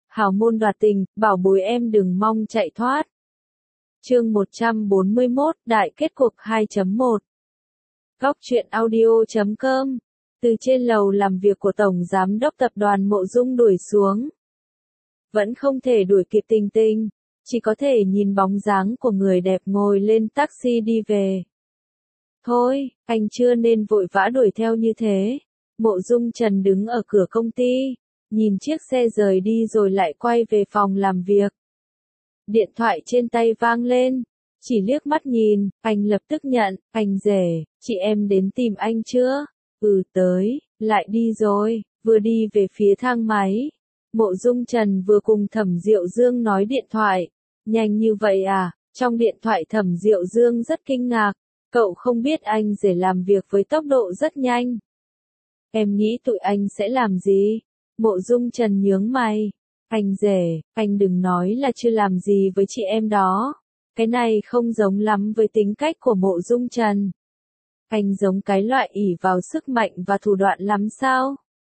hào môn đoạt tình, bảo bối em đừng mong chạy thoát. Chương 141, Đại kết cuộc 2.1. Góc truyện audio.com. Từ trên lầu làm việc của Tổng Giám đốc Tập đoàn Mộ Dung đuổi xuống. Vẫn không thể đuổi kịp Tình Tình, chỉ có thể nhìn bóng dáng của người đẹp ngồi lên taxi đi về. Thôi, anh chưa nên vội vã đuổi theo như thế. Mộ Dung Trần đứng ở cửa công ty, nhìn chiếc xe rời đi rồi lại quay về phòng làm việc. Điện thoại trên tay vang lên, chỉ liếc mắt nhìn, anh lập tức nhận, anh rể, chị em đến tìm anh chưa? Tới, lại đi rồi, vừa đi về phía thang máy. Mộ Dung Trần vừa cùng Thẩm Diệu Dương nói điện thoại. Nhanh như vậy à? Trong điện thoại Thẩm Diệu Dương rất kinh ngạc, cậu không biết anh rể làm việc với tốc độ rất nhanh. Em nghĩ tụi anh sẽ làm gì? Mộ Dung Trần nhướng mày. Anh rể, anh đừng nói là chưa làm gì với chị em đó. Cái này không giống lắm với tính cách của Mộ Dung Trần. Anh giống cái loại ỷ vào sức mạnh và thủ đoạn lắm sao?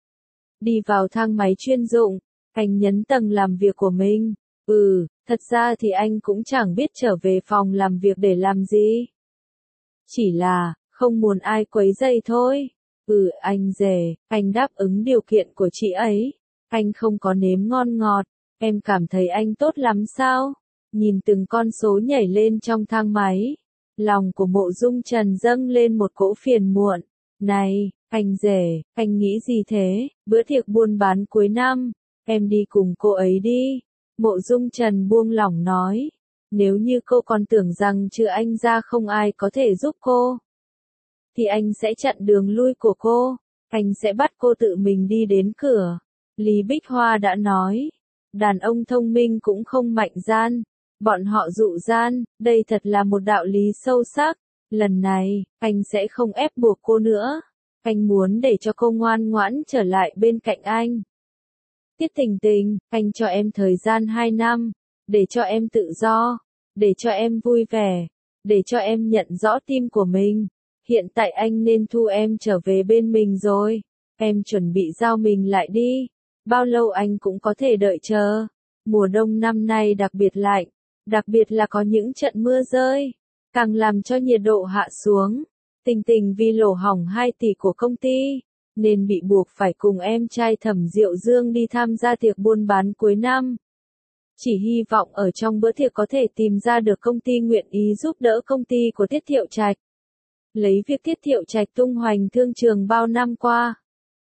Đi vào thang máy chuyên dụng, anh nhấn tầng làm việc của mình. Thật ra thì anh cũng chẳng biết trở về phòng làm việc để làm gì. Chỉ là, không muốn ai quấy rầy thôi. Anh rể, anh đáp ứng điều kiện của chị ấy. Anh không có nếm ngon ngọt, em cảm thấy anh tốt lắm sao? Nhìn từng con số nhảy lên trong thang máy, lòng của Mộ Dung Trần dâng lên một cỗ phiền muộn. Này, anh rể, anh nghĩ gì thế? Bữa tiệc buôn bán cuối năm, em đi cùng cô ấy đi. Mộ Dung Trần buông lỏng nói. Nếu như cô còn tưởng rằng trừ anh ra không ai có thể giúp cô, thì anh sẽ chặn đường lui của cô. Anh sẽ bắt cô tự mình đi đến cửa. Lý Bích Hoa đã nói, đàn ông thông minh cũng không mạnh gian, bọn họ dụ gian, đây thật là một đạo lý sâu sắc. Lần này, anh sẽ không ép buộc cô nữa. Anh muốn để cho cô ngoan ngoãn trở lại bên cạnh anh. Tiết Tình Tình, anh cho em thời gian 2 năm, để cho em tự do, để cho em vui vẻ, để cho em nhận rõ tim của mình. Hiện tại anh nên thu em trở về bên mình rồi. Em chuẩn bị giao mình lại đi. Bao lâu anh cũng có thể đợi chờ. Mùa đông năm nay đặc biệt lạnh, đặc biệt là có những trận mưa rơi, càng làm cho nhiệt độ hạ xuống. Tình Tình vì lỗ hổng 2 tỷ của công ty, nên bị buộc phải cùng em trai Thẩm Diệu Dương đi tham gia tiệc buôn bán cuối năm. Chỉ hy vọng ở trong bữa tiệc có thể tìm ra được công ty nguyện ý giúp đỡ công ty của Tiết Thiệu Trạch. Lấy việc Tiết Thiệu Trạch tung hoành thương trường bao năm qua,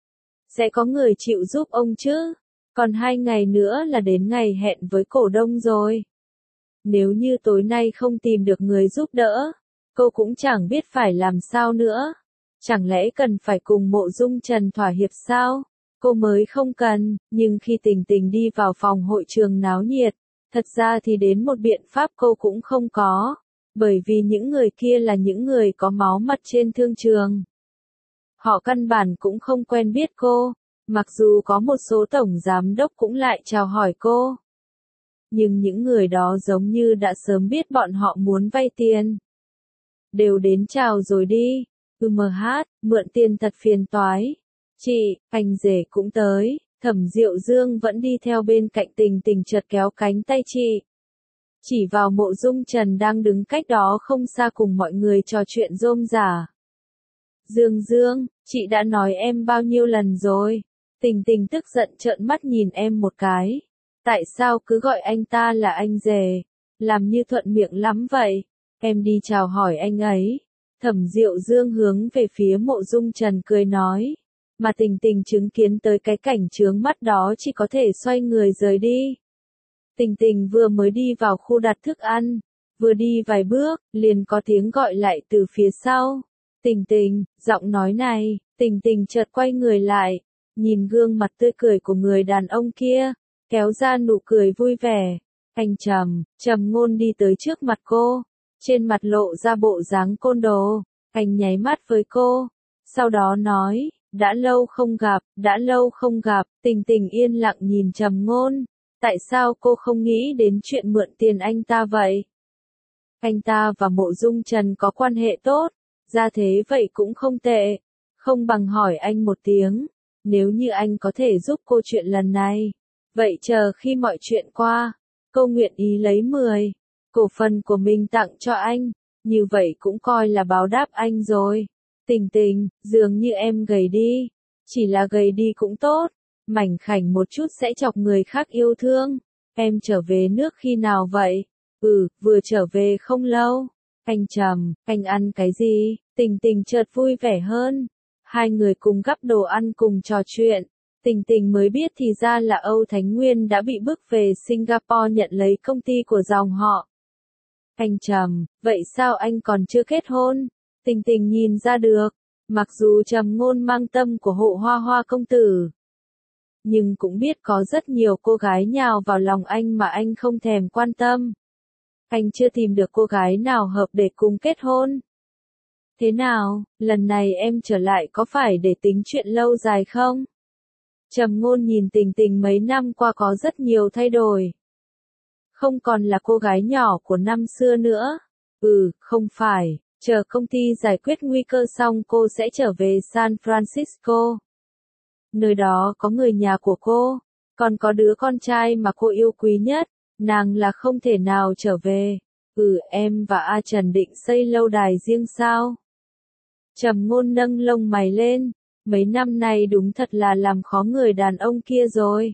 sẽ có người chịu giúp ông chứ. Còn 2 ngày nữa là đến ngày hẹn với cổ đông rồi. Nếu như tối nay không tìm được người giúp đỡ, cô cũng chẳng biết phải làm sao nữa. Chẳng lẽ cần phải cùng Mộ Dung Trần thỏa hiệp sao? Cô mới không cần, nhưng khi Tình Tình đi vào phòng hội trường náo nhiệt, thật ra thì đến một biện pháp cô cũng không có. Bởi vì những người kia là những người có máu mặt trên thương trường. Họ căn bản cũng không quen biết cô, mặc dù có một số tổng giám đốc cũng lại chào hỏi cô. Nhưng những người đó giống như đã sớm biết bọn họ muốn vay tiền. Đều đến chào rồi đi. Mượn tiền thật phiền toái. Chị, anh rể cũng tới. Thẩm Diệu Dương vẫn đi theo bên cạnh Tình Tình chợt kéo cánh tay chị. Chỉ vào Mộ Dung Trần đang đứng cách đó không xa cùng mọi người trò chuyện rôm rả. Dương, chị đã nói em bao nhiêu lần rồi. Tình Tình tức giận trợn mắt nhìn em một cái. Tại sao cứ gọi anh ta là anh rể? Làm như thuận miệng lắm vậy. Em đi chào hỏi anh ấy. Thẩm Diệu Dương hướng về phía Mộ Dung Trần cười nói. Mà Tình Tình chứng kiến tới cái cảnh chướng mắt đó chỉ có thể xoay người rời đi. Tình Tình vừa mới đi vào khu đặt thức ăn, vừa đi vài bước, liền có tiếng gọi lại từ phía sau. Tình Tình, giọng nói này. Tình Tình chợt quay người lại, nhìn gương mặt tươi cười của người đàn ông kia, kéo ra nụ cười vui vẻ. Anh Trầm Ngôn đi tới trước mặt cô, trên mặt lộ ra bộ dáng côn đồ. Anh nháy mắt với cô, sau đó nói, đã lâu không gặp. Tình Tình yên lặng nhìn Trầm Ngôn. Tại sao cô không nghĩ đến chuyện mượn tiền anh ta vậy? Anh ta và Mộ Dung Trần có quan hệ tốt, ra thế vậy cũng không tệ. Không bằng hỏi anh một tiếng, nếu như anh có thể giúp cô chuyện lần này, Vậy chờ khi mọi chuyện qua, cô nguyện ý lấy 10 cổ phần của mình tặng cho anh, như vậy cũng coi là báo đáp anh rồi. Tình Tình, dường như em gầy đi, chỉ là gầy đi cũng tốt, mảnh khảnh một chút sẽ chọc người khác yêu thương. Em trở về nước khi nào vậy? Vừa trở về không lâu. Anh Trầm, anh ăn cái gì? Tình Tình chợt vui vẻ hơn. Hai người cùng gắp đồ ăn cùng trò chuyện. Tình Tình mới biết thì ra là Âu Thánh Nguyên đã bị bức về Singapore nhận lấy công ty của dòng họ. Anh Trầm, vậy sao anh còn chưa kết hôn? Tình Tình nhìn ra được, mặc dù Trầm Ngôn mang tâm của Hộ Hoa Hoa công tử, nhưng cũng biết có rất nhiều cô gái nhào vào lòng anh mà anh không thèm quan tâm. Anh chưa tìm được cô gái nào hợp để cùng kết hôn. Thế nào, lần này em trở lại có phải để tính chuyện lâu dài không? Trầm Ngôn nhìn Tình Tình mấy năm qua có rất nhiều thay đổi. Không còn là cô gái nhỏ của năm xưa nữa. Không phải, chờ công ty giải quyết nguy cơ xong cô sẽ trở về San Francisco. Nơi đó có người nhà của cô, còn có đứa con trai mà cô yêu quý nhất, nàng là không thể nào trở về. Em và A Trần định xây lâu đài riêng sao? Trầm Ngôn nâng lông mày lên, mấy năm nay đúng thật là làm khó người đàn ông kia rồi.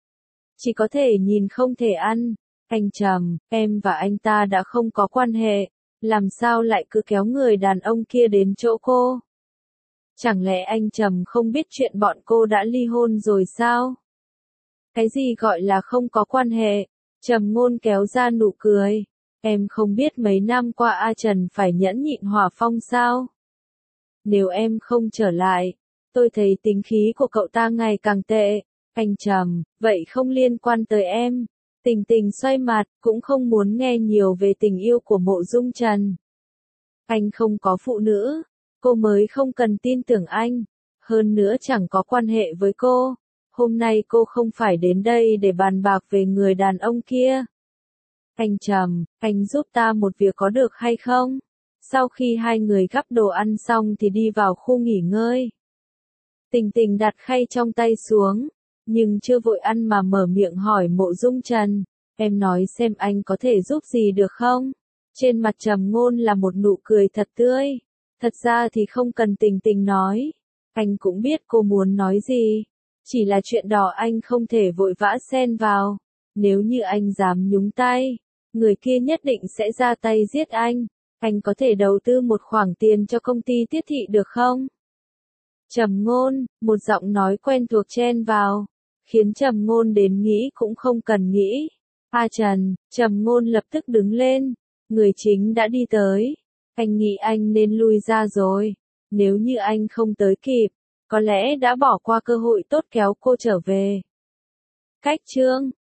Chỉ có thể nhìn không thể ăn. Anh Trầm, em và anh ta đã không có quan hệ, làm sao lại cứ kéo người đàn ông kia đến chỗ cô? Chẳng lẽ anh Trầm không biết chuyện bọn cô đã ly hôn rồi sao? Cái gì gọi là không có quan hệ? Trầm Ngôn kéo ra nụ cười. Em không biết mấy năm qua A Trần phải nhẫn nhịn hỏa phong sao? Nếu em không trở lại, tôi thấy tính khí của cậu ta ngày càng tệ. Anh Trầm, vậy không liên quan tới em. Tình Tình xoay mặt, cũng không muốn nghe nhiều về tình yêu của Mộ Dung Trần. Anh không có phụ nữ, cô mới không cần tin tưởng anh. Hơn nữa chẳng có quan hệ với cô. Hôm nay cô không phải đến đây để bàn bạc về người đàn ông kia. Anh Trầm, anh giúp ta một việc có được hay không? Sau khi hai người gắp đồ ăn xong thì đi vào khu nghỉ ngơi. Tình Tình đặt khay trong tay xuống, nhưng chưa vội ăn mà mở miệng hỏi Mộ Dung Trần, em nói xem anh có thể giúp gì được không? Trên mặt Trầm Ngôn là một nụ cười thật tươi. Thật ra thì không cần Tình Tình nói, anh cũng biết cô muốn nói gì. Chỉ là chuyện đó anh không thể vội vã xen vào. Nếu như anh dám nhúng tay, người kia nhất định sẽ ra tay giết anh. Anh có thể đầu tư một khoản tiền cho công ty Tiết Thị được không? Trầm Ngôn, một giọng nói quen thuộc chen vào, khiến Trầm Ngôn đến nghĩ cũng không cần nghĩ. A Trần, Trầm Ngôn lập tức đứng lên, người chính đã đi tới. Anh nghĩ anh nên lui ra rồi, nếu như anh không tới kịp, có lẽ đã bỏ qua cơ hội tốt kéo cô trở về. Cách chương